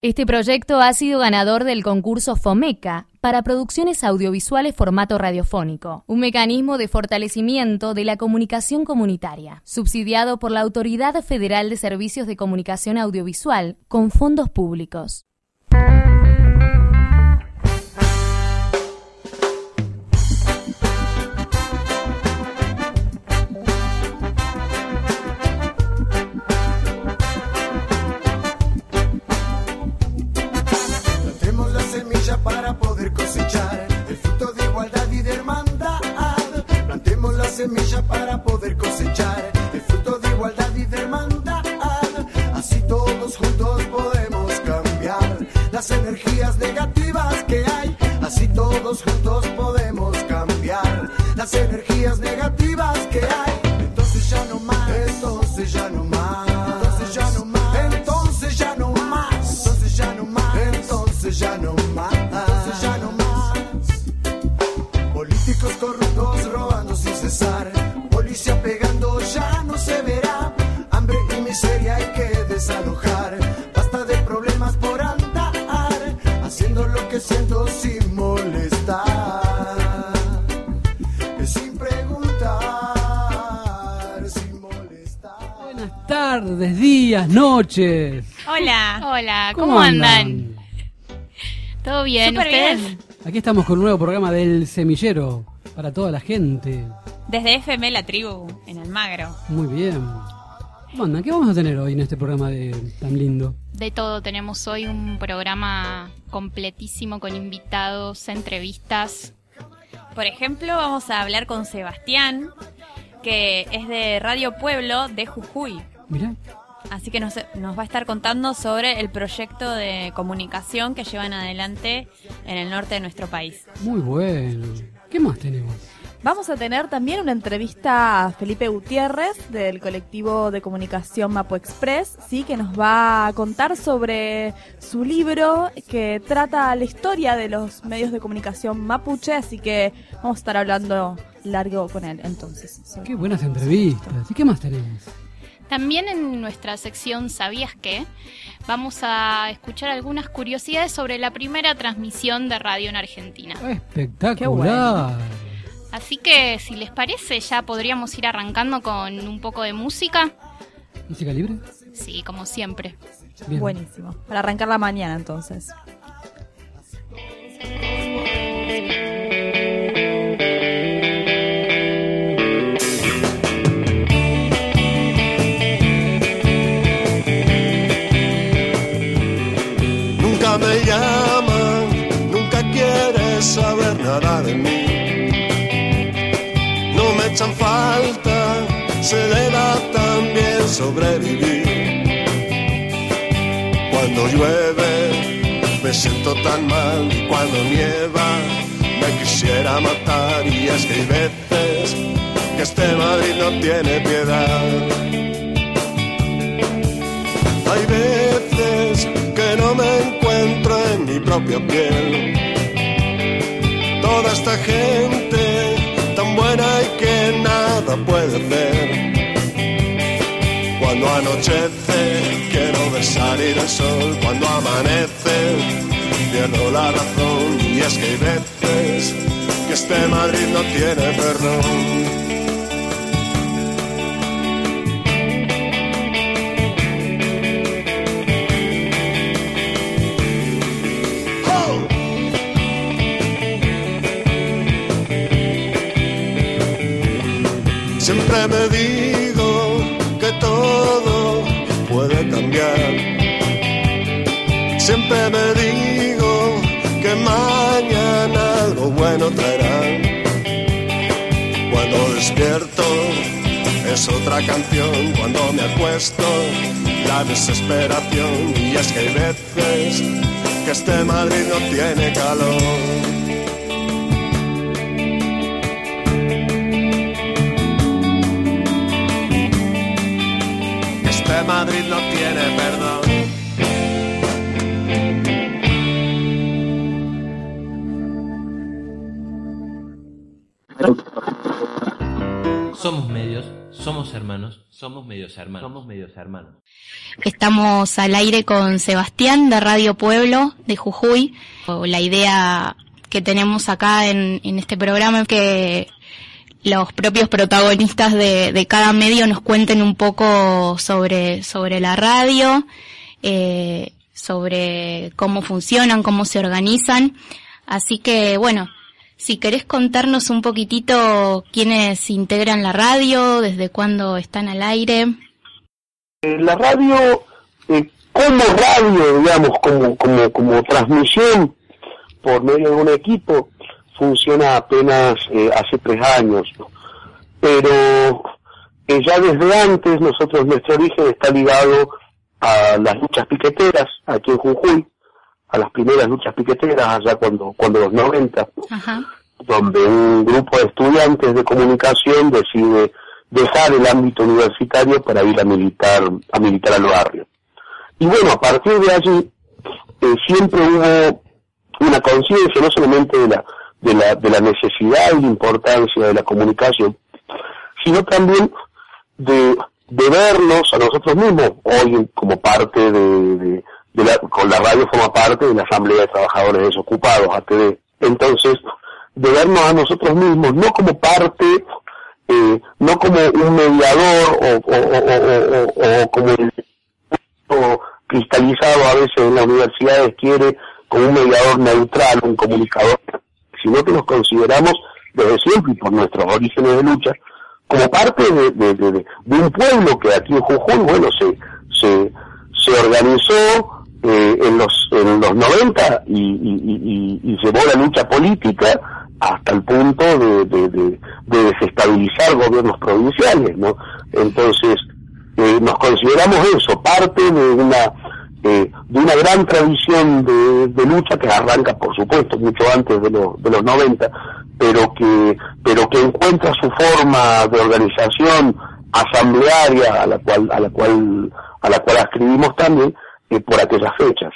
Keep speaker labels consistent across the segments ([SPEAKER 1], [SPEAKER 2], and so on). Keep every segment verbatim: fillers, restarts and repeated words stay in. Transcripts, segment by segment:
[SPEAKER 1] Este proyecto ha sido ganador del concurso FOMECA para producciones audiovisuales formato radiofónico, un mecanismo de fortalecimiento de la comunicación comunitaria, subsidiado por la Autoridad Federal de Servicios de Comunicación Audiovisual con fondos públicos.
[SPEAKER 2] Para poder cosechar el fruto de igualdad y de hermandad. Plantemos la semilla para poder cosechar el fruto de igualdad y de hermandad. Así todos juntos podemos cambiar las energías negativas que hay. Así todos juntos podemos cambiar las energías negativas que hay. Entonces ya no más, entonces ya no más, entonces ya no más, entonces ya no más, entonces ya no más, entonces ya no más. Políticos corruptos robando sin cesar, policía pegando ya no se verá. Hambre y miseria hay que desalojar. Basta de problemas por andar, haciendo lo que siento sin molestar, sin preguntar, sin molestar.
[SPEAKER 3] Buenas tardes, días, noches.
[SPEAKER 4] Hola.
[SPEAKER 5] Hola,
[SPEAKER 3] ¿Cómo,
[SPEAKER 5] ¿cómo
[SPEAKER 3] andan?
[SPEAKER 5] andan? ¿Todo bien?
[SPEAKER 4] Súper
[SPEAKER 5] ¿Ustedes?
[SPEAKER 4] bien.
[SPEAKER 3] Aquí estamos con un nuevo programa del Semillero para toda la gente.
[SPEAKER 4] Desde F M La Tribu, en Almagro.
[SPEAKER 3] Muy bien. ¿Cómo andan? ¿Qué vamos a tener hoy en este programa de tan lindo?
[SPEAKER 5] De todo, tenemos hoy un programa completísimo con invitados, entrevistas.
[SPEAKER 4] Por ejemplo, vamos a hablar con Sebastián, que es de Radio Pueblo de Jujuy.
[SPEAKER 3] Mirá.
[SPEAKER 4] Así que nos, nos va a estar contando sobre el proyecto de comunicación que llevan adelante en el norte de nuestro país.
[SPEAKER 3] Muy bueno. ¿Qué más tenemos?
[SPEAKER 6] Vamos a tener también una entrevista a Felipe Gutiérrez del colectivo de comunicación Mapu Express, sí, que nos va a contar sobre su libro que trata la historia de los medios de comunicación mapuche, así que vamos a estar hablando largo con él entonces.
[SPEAKER 3] Qué buenas entrevistas. ¿Y qué más tenemos?
[SPEAKER 5] También en nuestra sección ¿Sabías qué? Vamos a escuchar algunas curiosidades sobre la primera transmisión de radio en Argentina.
[SPEAKER 3] Espectacular.
[SPEAKER 6] Qué bueno.
[SPEAKER 5] Así que, si les parece, ya podríamos ir arrancando con un poco de música.
[SPEAKER 3] ¿Música libre?
[SPEAKER 5] Sí, como siempre.
[SPEAKER 3] Bien.
[SPEAKER 6] Buenísimo. Para arrancar la mañana entonces.
[SPEAKER 2] Nunca me llaman, nunca quieres saber nada de mí. No me echan falta, se le da tan bien sobrevivir. Cuando llueve me siento tan mal y cuando nieva me quisiera matar. Y es que hay veces que este Madrid no tiene piedad. Hay veces que no me encuentro en mi propia piel. Toda esta gente tan buena y que nada puede hacer. Cuando anochece quiero ver salir el sol. Cuando amanece pierdo la razón. Y es que hay veces que este Madrid no tiene perdón. Siempre me digo que todo puede cambiar. Siempre me digo que mañana algo bueno traerá. Cuando despierto es otra canción. Cuando me acuesto la desesperación. Y es que hay veces que este Madrid no tiene calor. Madrid no tiene perdón.
[SPEAKER 7] Somos medios, somos hermanos, somos medios hermanos, somos medios hermanos.
[SPEAKER 8] Estamos al aire con Sebastián de Radio Pueblo de Jujuy. La idea que tenemos acá en, en este programa es que los propios protagonistas de, de cada medio nos cuenten un poco sobre, sobre la radio, eh, sobre cómo funcionan, cómo se organizan. Así que, bueno, si querés contarnos un poquitito quiénes integran la radio, desde cuándo están al aire.
[SPEAKER 9] Eh, la radio, eh, como radio, digamos, como, como, como transmisión por medio de un equipo, funciona apenas eh, hace tres años, ¿no? Pero eh, ya desde antes nosotros, nuestro origen está ligado a las luchas piqueteras aquí en Jujuy, a las primeras luchas piqueteras allá cuando, cuando los noventa,
[SPEAKER 8] Ajá.
[SPEAKER 9] donde un grupo de estudiantes de comunicación decide dejar el ámbito universitario para ir a militar, a militar al barrio. Y bueno, a partir de allí eh, siempre hubo una conciencia no solamente de la, de la, de la necesidad y la importancia de la comunicación, sino también de, de vernos a nosotros mismos, hoy como parte de, de, de la, con la radio forma parte de la Asamblea de Trabajadores Desocupados, A T D. Entonces, de vernos a nosotros mismos, no como parte, eh, no como un mediador o, o, o, o, o, o como el o cristalizado a veces en las universidades quiere, como un mediador neutral, un comunicador, sino que nos consideramos desde siempre y por nuestros orígenes de lucha como parte de, de, de, de un pueblo que aquí en Jujuy, bueno, se se, se organizó eh, en los en los noventa y, y, y, y llevó la lucha política hasta el punto de, de, de, de desestabilizar gobiernos provinciales, ¿no? Entonces, eh, nos consideramos eso, parte de una eh, de una gran tradición de, de lucha que arranca, por supuesto, mucho antes de, lo, de los noventa, pero que pero que encuentra su forma de organización asamblearia a la cual a la cual a la cual ascribimos también eh, por aquellas fechas.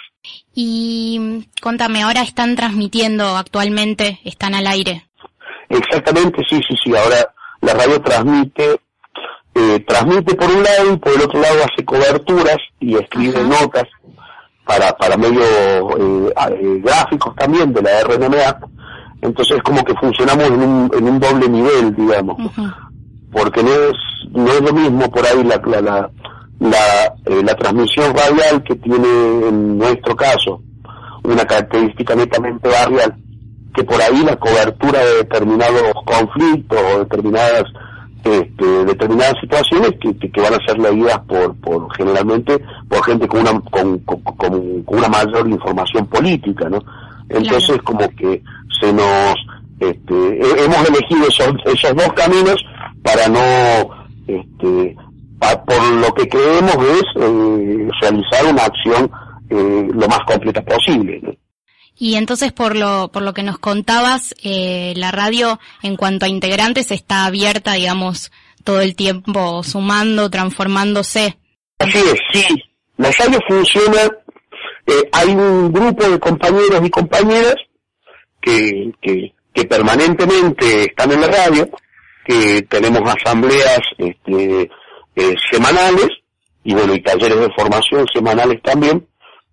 [SPEAKER 8] Y contame, ahora están transmitiendo actualmente, están al aire.
[SPEAKER 9] Exactamente, sí, sí, sí. Ahora la radio transmite, eh, transmite por un lado y por el otro lado hace coberturas y escribe Ajá. notas para para medios eh, eh, gráficos también de la R N M A. Entonces como que funcionamos en un en un doble nivel, digamos, Ajá. porque no es no es lo mismo por ahí la la la la, eh, la transmisión radial que tiene en nuestro caso una característica netamente barrial, que por ahí la cobertura de determinados conflictos o determinadas este, determinadas situaciones que, que, que van a ser leídas por por generalmente por gente con una con, con, con, con una mayor información política, ¿no? Entonces claro. como que se nos este, hemos elegido esos esos dos caminos para no este por lo que creemos es eh, realizar una acción eh, lo más completa posible, ¿no?
[SPEAKER 8] Y entonces, por lo por lo que nos contabas, eh, la radio, en cuanto a integrantes, está abierta, digamos, todo el tiempo, sumando, transformándose.
[SPEAKER 9] Así es, sí. La radio funciona, eh, hay un grupo de compañeros y compañeras que, que, que permanentemente están en la radio, que tenemos asambleas, este, Eh, semanales y bueno y talleres de formación semanales también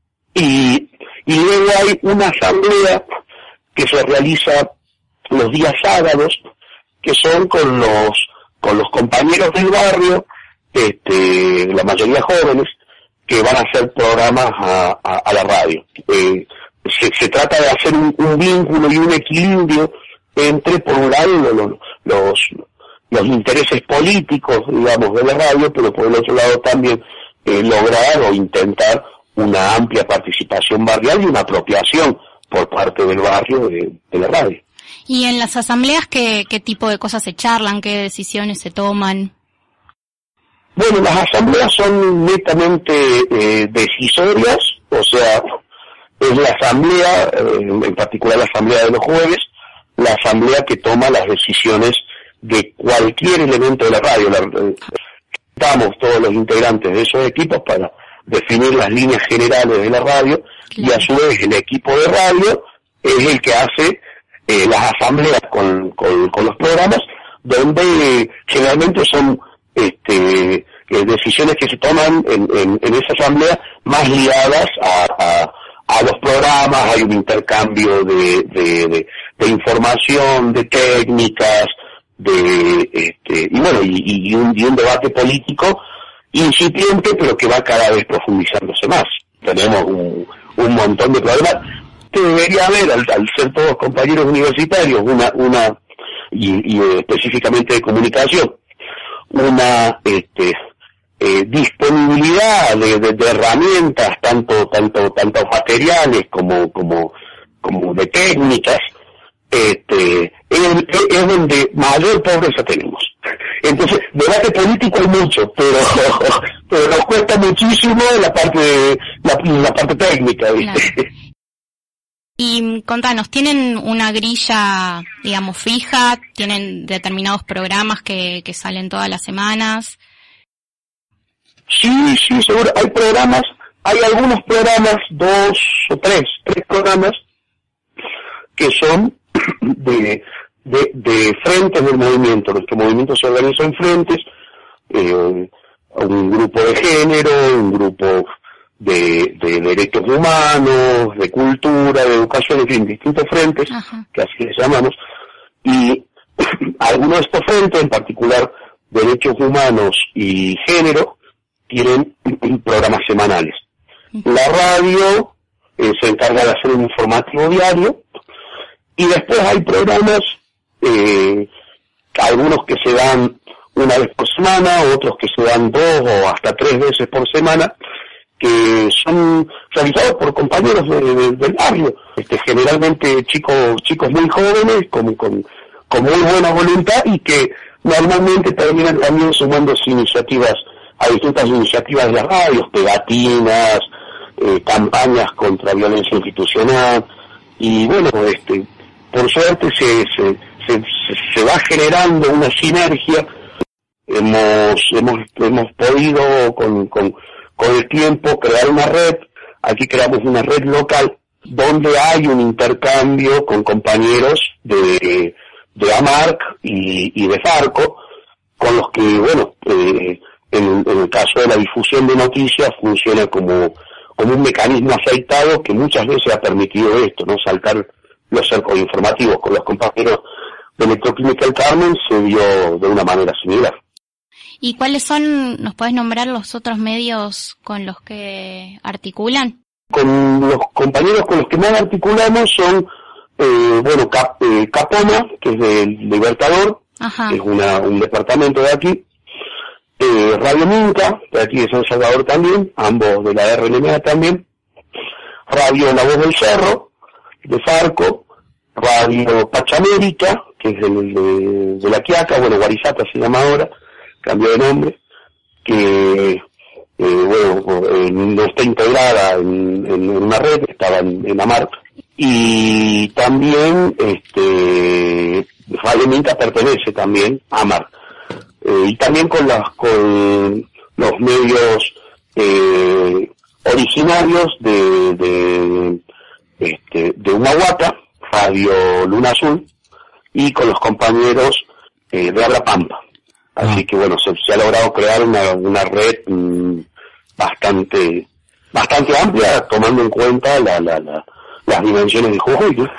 [SPEAKER 9] y y luego hay una asamblea que se realiza los días sábados, que son con los con los compañeros del barrio, este la mayoría jóvenes, que van a hacer programas a, a, a la radio. Eh, se, se trata de hacer un, un vínculo y un equilibrio entre, por un lado, los, los los intereses políticos, digamos, de la radio, pero por el otro lado también eh, lograr o intentar una amplia participación barrial y una apropiación por parte del barrio de, de la radio.
[SPEAKER 8] ¿Y en las asambleas qué, qué tipo de cosas se charlan, qué decisiones se toman?
[SPEAKER 9] Bueno, las asambleas son netamente eh, decisorias, o sea, es la asamblea, eh, en particular la asamblea de los jueves, la asamblea que toma las decisiones de cualquier elemento de la radio. La, eh, estamos todos los integrantes de esos equipos para definir las líneas generales de la radio, claro. Y a su vez el equipo de radio es el que hace eh, las asambleas con, con, con los programas donde generalmente son este eh, decisiones que se toman en, en, en esa asamblea más ligadas a, a, a los programas. Hay un intercambio de, de, de, de información, de técnicas, de este y bueno, y, y, un, y un debate político incipiente, pero que va cada vez profundizándose más. Tenemos un, un montón de problemas. Debería haber, al, al ser todos compañeros universitarios, una, una y, y específicamente de comunicación, una este, eh, disponibilidad de, de, de herramientas, tanto, tanto, tanto materiales como, como, como de técnicas. Este, es, es donde mayor pobreza tenemos. Entonces, debate político hay mucho, pero, pero nos cuesta muchísimo la parte de, la, la parte técnica, ¿viste?
[SPEAKER 8] Claro. Y contanos, ¿tienen una grilla, digamos, fija? ¿Tienen determinados programas que, que salen todas las semanas?
[SPEAKER 9] Sí, sí, seguro. Hay programas, hay algunos programas, dos o tres, tres programas que son de, de, de frentes del movimiento. Nuestro movimiento se organiza en frentes, eh, un grupo de género, un grupo de, de derechos humanos, de cultura, de educación, en fin, distintos frentes, Ajá. que así les llamamos, y algunos de estos frentes, en particular derechos humanos y género, tienen programas semanales. La radio eh, se encarga de hacer un informativo diario, y después hay programas, eh, algunos que se dan una vez por semana, otros que se dan dos o hasta tres veces por semana, que son realizados por compañeros de, de, del barrio, este, generalmente chicos chicos muy jóvenes, con, con, con muy buena voluntad, y que normalmente terminan también sumándose iniciativas, a distintas iniciativas de las radios, pegatinas, eh, campañas contra violencia institucional, y bueno, este, por suerte se, se, se, se va generando una sinergia. Hemos, hemos, hemos podido con, con, con el tiempo crear una red. Aquí creamos una red local donde hay un intercambio con compañeros de, de AMARC y, y de Farco, con los que, bueno, eh, en, en el caso de la difusión de noticias funciona como, como un mecanismo aceitado que muchas veces ha permitido esto, ¿no? Saltar los cercos informativos. Con los compañeros de Electroquímica El Carmen se dio de una manera similar.
[SPEAKER 8] ¿Y cuáles son, nos puedes nombrar los otros medios con los que articulan?
[SPEAKER 9] Con los compañeros con los que más articulamos son, eh, bueno, Cap, eh, Capoma, que es del Libertador, Ajá. que es una, un departamento de aquí, eh, Radio Minca, de aquí de San Salvador también, ambos de la R N M A también, Radio La Voz del Cerro, de Farco, Radio Pachamérica, que es del, de, de La Quiaca, bueno, Guarizata se llama ahora, cambió de nombre, que eh, bueno, eh, no está integrada en, en, en una red, estaba en, en AMARC, y también este Radio Minca pertenece también a AMARC, eh, y también con las con los medios eh, originarios de, de este de Humahuaca, Radio Luna Azul, y con los compañeros eh, de Habla Pampa. Así ah. que bueno, se, se ha logrado crear una, una red mmm, bastante bastante amplia, tomando en cuenta la, la, la, las dimensiones de Jujuy, ¿no?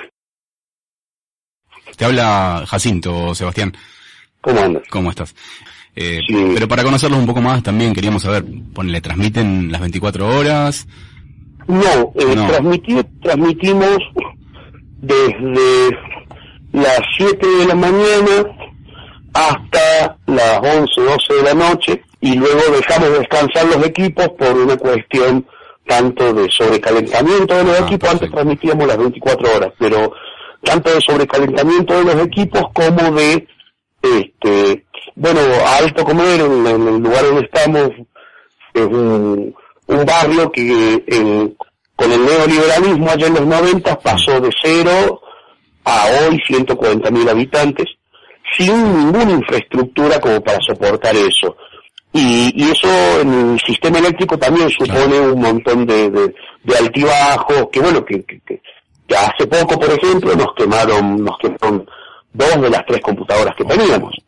[SPEAKER 10] Te habla Jacinto, Sebastián.
[SPEAKER 9] ¿Cómo andas?
[SPEAKER 10] ¿Cómo estás? Eh,
[SPEAKER 9] sí.
[SPEAKER 10] Pero para conocerlos un poco más también queríamos saber, ¿le transmiten las veinticuatro horas?
[SPEAKER 9] No, eh, no. Transmitir, transmitimos desde las siete de la mañana hasta las once, doce de la noche, y luego dejamos descansar los equipos por una cuestión tanto de sobrecalentamiento de los ah, equipos. Antes transmitíamos las veinticuatro horas, pero tanto de sobrecalentamiento de los equipos como de, este, bueno, a Alto Comer, en, en el lugar donde estamos, es un, un barrio que en, con el neoliberalismo allá en los noventa pasó de cero a hoy ciento cuarenta mil habitantes, sin ninguna infraestructura como para soportar eso. Y, y eso en el sistema eléctrico también supone claro. un montón de, de, de altibajos, que bueno, que, que, que hace poco, por ejemplo, nos quemaron, nos quemaron dos de las tres computadoras que teníamos.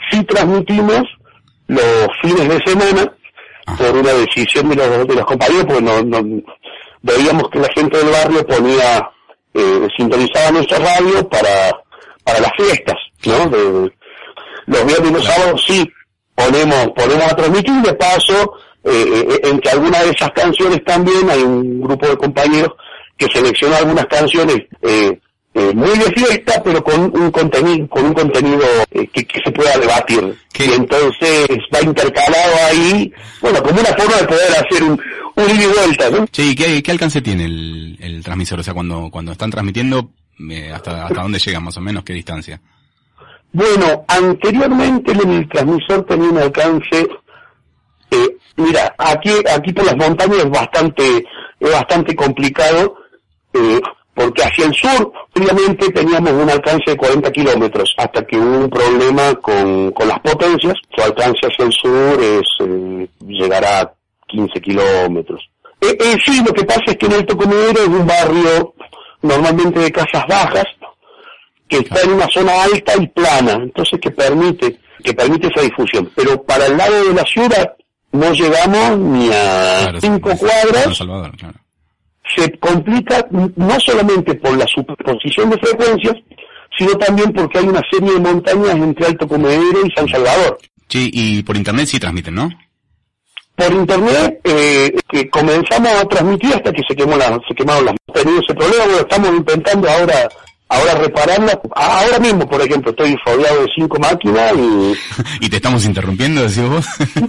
[SPEAKER 9] sí transmitimos los fines de semana por una decisión de los, de los compañeros, porque no, no veíamos que la gente del barrio ponía, eh, sintonizaba nuestra radio para, para las fiestas, ¿no? De, los viernes y los sábados sí ponemos, ponemos a transmitir, y de paso, eh, entre algunas de esas canciones también hay un grupo de compañeros que selecciona algunas canciones, eh, Eh, muy de fiesta, pero con un contenido, con un contenido eh, que, que se pueda debatir. ¿Qué? Y entonces va intercalado ahí, bueno, como una forma de poder hacer un, un ida y vuelta, ¿no?
[SPEAKER 10] Sí, ¿qué, qué alcance tiene el, el transmisor? O sea, cuando, cuando están transmitiendo, eh, hasta, hasta dónde llega más o menos, qué distancia.
[SPEAKER 9] Bueno, anteriormente el transmisor tenía un alcance, eh, mira, aquí, aquí por las montañas es bastante, es bastante complicado, eh, porque hacia el sur, obviamente, teníamos un alcance de cuarenta kilómetros, hasta que hubo un problema con, con las potencias. Su alcance hacia el sur es eh, llegará a quince kilómetros. Eh, eh, sí, lo que pasa es que en Alto Comedero es un barrio normalmente de casas bajas, que está en una zona alta y plana, entonces que permite, que permite esa difusión. Pero para el lado de la ciudad no llegamos ni a claro, cinco sí, cuadras. San Salvador, claro. Se complica no solamente por la superposición de frecuencias, sino también porque hay una serie de montañas entre Alto Comedero y San Salvador.
[SPEAKER 10] Sí, y por internet sí transmiten, ¿no?
[SPEAKER 9] Por internet eh, que comenzamos a transmitir hasta que se quemó la, se quemaron las. Tenido ese problema, bueno, estamos intentando ahora ahora repararla. Ahora mismo, por ejemplo, estoy rodeado de cinco máquinas y...
[SPEAKER 10] ¿Y te estamos interrumpiendo, decís vos?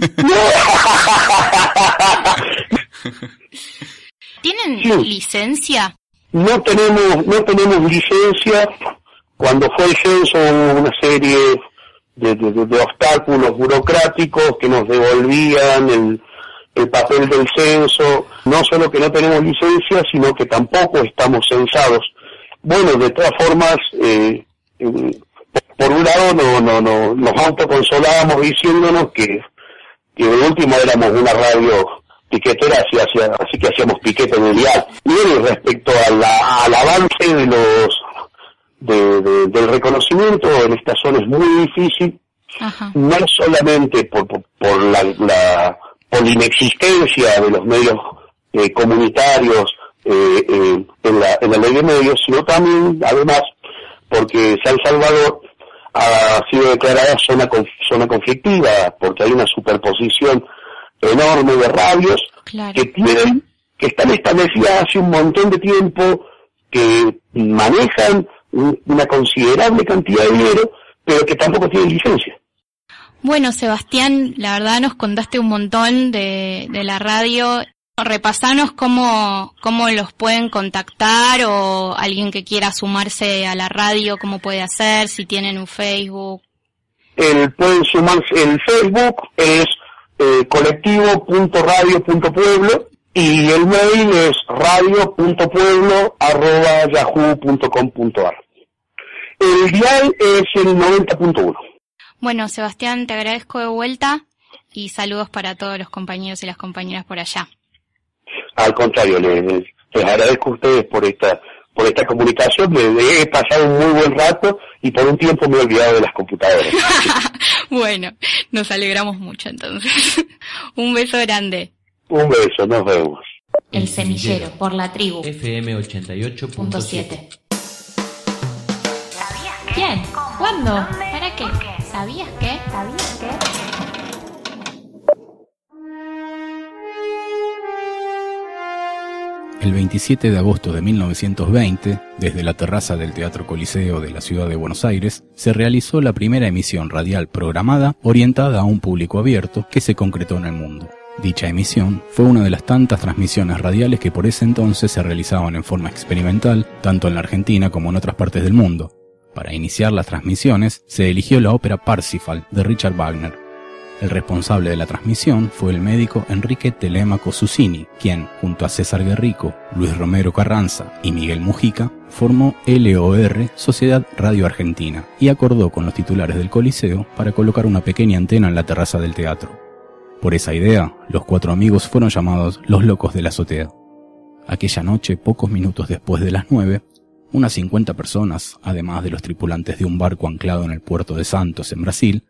[SPEAKER 5] ¿Tienen sí. licencia?
[SPEAKER 9] No tenemos, no tenemos licencia. Cuando fue el censo hubo una serie de, de, de, de obstáculos burocráticos que nos devolvían el, el papel del censo. No solo que no tenemos licencia, sino que tampoco estamos censados. Bueno, de todas formas, eh, eh, por un lado no, no, no, nos autoconsolábamos diciéndonos que, que de último éramos una radio piquetera, así, así, así que hacíamos piquete mundial. Y bueno, respecto a la, al avance de los de, de, del reconocimiento en esta zona es muy difícil. Ajá. No solamente por, por, por la, la por la inexistencia de los medios eh, comunitarios eh, eh, en la en la ley de medios, sino también, además, porque San Salvador ha sido declarada zona zona conflictiva, porque hay una superposición enorme de radios claro. que tienen, que están establecidas hace un montón de tiempo, que manejan un, una considerable cantidad de dinero, pero que tampoco tienen licencia.
[SPEAKER 5] Bueno, Sebastián, la verdad nos contaste un montón de, de la radio. Repasanos cómo, cómo los pueden contactar, o alguien que quiera sumarse a la radio, cómo puede hacer, si tienen un Facebook.
[SPEAKER 9] El, pueden sumarse, el Facebook es Eh, colectivo punto radio punto pueblo y el mail es radio punto pueblo arroba yahoo punto com punto ar. El dial es el noventa punto uno.
[SPEAKER 5] Bueno, Sebastián, te agradezco de vuelta y saludos para todos los compañeros y las compañeras por allá.
[SPEAKER 9] Al contrario, les, les agradezco a ustedes por esta por esta comunicación. Me he pasado un muy buen rato y por un tiempo me he olvidado de las computadoras.
[SPEAKER 5] Bueno, nos alegramos mucho entonces. Un beso grande.
[SPEAKER 9] Un beso, nos vemos.
[SPEAKER 1] El Semillero, por la Tribu.
[SPEAKER 7] F M ochenta y ocho punto siete.
[SPEAKER 1] ¿Sabías qué? ¿Quién? ¿Cómo? ¿Cuándo? ¿Dónde? ¿Para qué? qué? ¿Sabías qué? ¿Sabías qué?
[SPEAKER 10] El veintisiete de agosto de mil novecientos veinte, desde la terraza del Teatro Coliseo de la ciudad de Buenos Aires, se realizó la primera emisión radial programada orientada a un público abierto que se concretó en el mundo. Dicha emisión fue una de las tantas transmisiones radiales que por ese entonces se realizaban en forma experimental, tanto en la Argentina como en otras partes del mundo. Para iniciar las transmisiones, se eligió la ópera Parsifal de Richard Wagner. El responsable de la transmisión fue el médico Enrique Telemaco Susini, quien, junto a César Guerrico, Luis Romero Carranza y Miguel Mujica, formó L O R, Sociedad Radio Argentina, y acordó con los titulares del Coliseo para colocar una pequeña antena en la terraza del teatro. Por esa idea, los cuatro amigos fueron llamados los Locos de la Azotea. Aquella noche, pocos minutos después de las nueve, unas cincuenta personas, además de los tripulantes de un barco anclado en el puerto de Santos, en Brasil,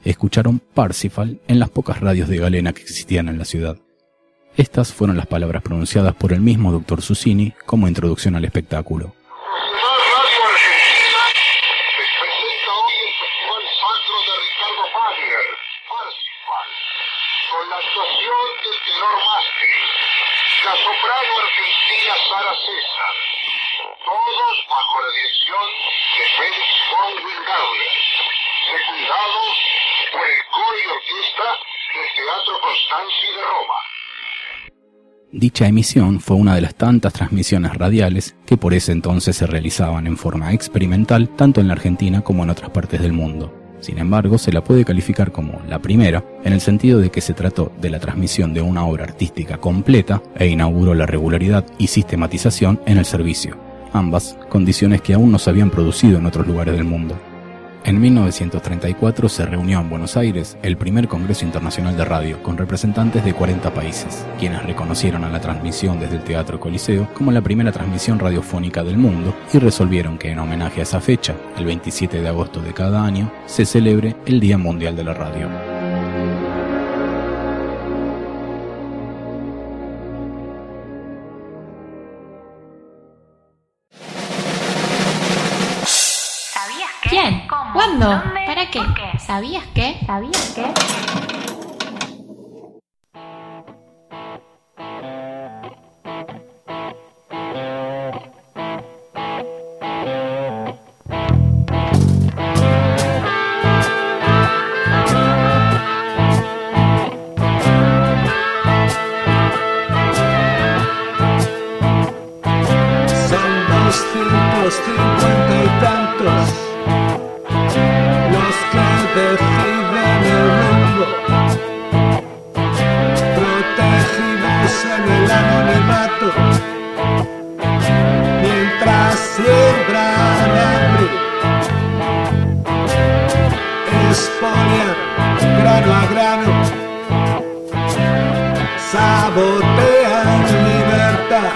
[SPEAKER 10] escucharon Parsifal en las pocas radios de galena que existían en la ciudad. Estas fueron las palabras pronunciadas por el mismo doctor Susini como introducción al espectáculo.
[SPEAKER 11] Radio Argentina les presenta hoy el Festival Sacro de Ricardo Wagner, Parsifal, con la actuación del tenor Mastri, la soprano argentina Sara César, todos bajo la dirección de Felix von Wingardner, secundados por el coro y orquesta del Teatro Constanzi de Roma.
[SPEAKER 10] Dicha emisión fue una de las tantas transmisiones radiales que por ese entonces se realizaban en forma experimental tanto en la Argentina como en otras partes del mundo. Sin embargo, se la puede calificar como la primera, en el sentido de que se trató de la transmisión de una obra artística completa e inauguró la regularidad y sistematización en el servicio, ambas condiciones que aún no se habían producido en otros lugares del mundo. En mil novecientos treinta y cuatro se reunió en Buenos Aires el primer Congreso Internacional de Radio con representantes de cuarenta países, quienes reconocieron a la transmisión desde el Teatro Coliseo como la primera transmisión radiofónica del mundo y resolvieron que en homenaje a esa fecha, el veintisiete de agosto de cada año, se celebre el Día Mundial de la Radio.
[SPEAKER 8] ¿Quién? ¿Cuándo? ¿Para qué? ¿Sabías qué? ¿Sabías qué?
[SPEAKER 2] Son doscientos cincuenta y tantos los que deciden el mundo, protegidos en el anonimato, mientras siembran hambre, expolian grano a grano, sabotean libertad,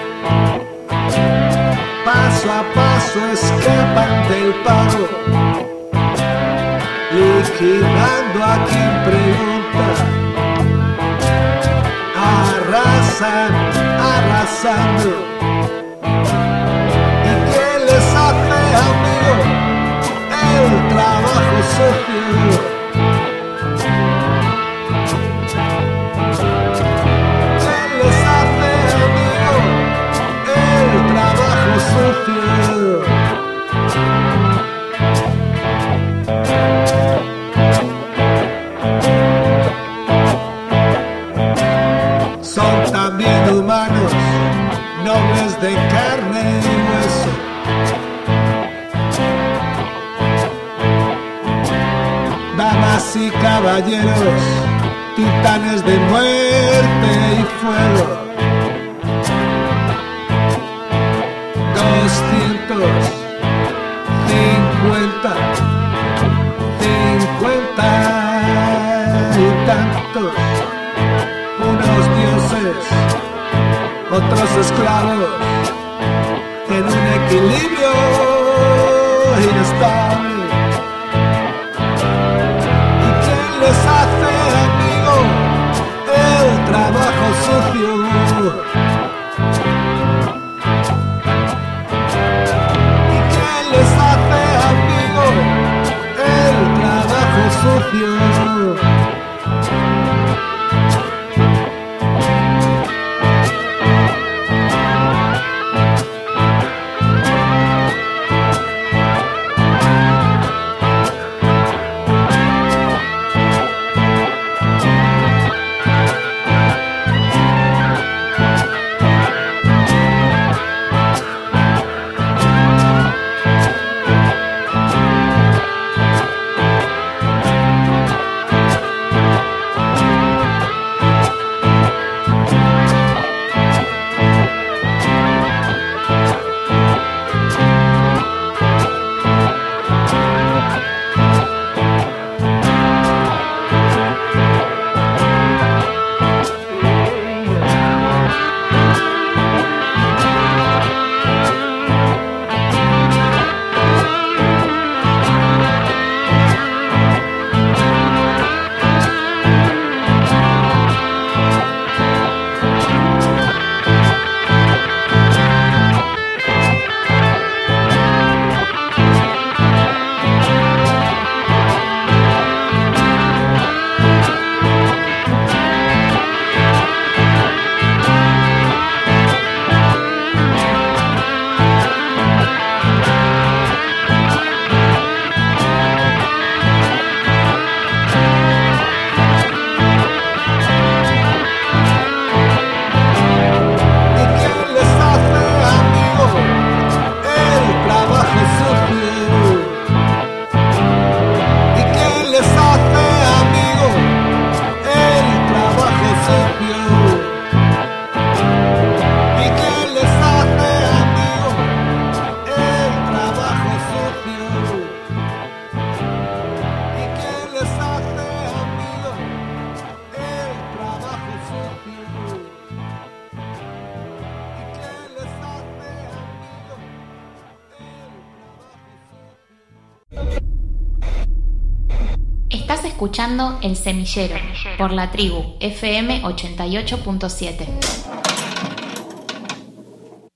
[SPEAKER 2] paso a paso escapan del pago, liquidando a quien pregunta, arrasan, arrasando. ¿Y quién les hace, amigo, el trabajo sucio? ¿Quién les hace, amigo, el trabajo sucio? Son también humanos, nobles de carne y hueso. Damas y caballeros, titanes de muerte y fuego. Doscientos cincuenta, cincuenta y tantos. Unos dioses, otros esclavos, en un equilibrio inestable. ¿Y quién les hace, amigo, el trabajo sucio? ¿Y quién les hace, amigo, el trabajo sucio?
[SPEAKER 5] Estás escuchando El Semillero por La Tribu F M ochenta y ocho punto siete.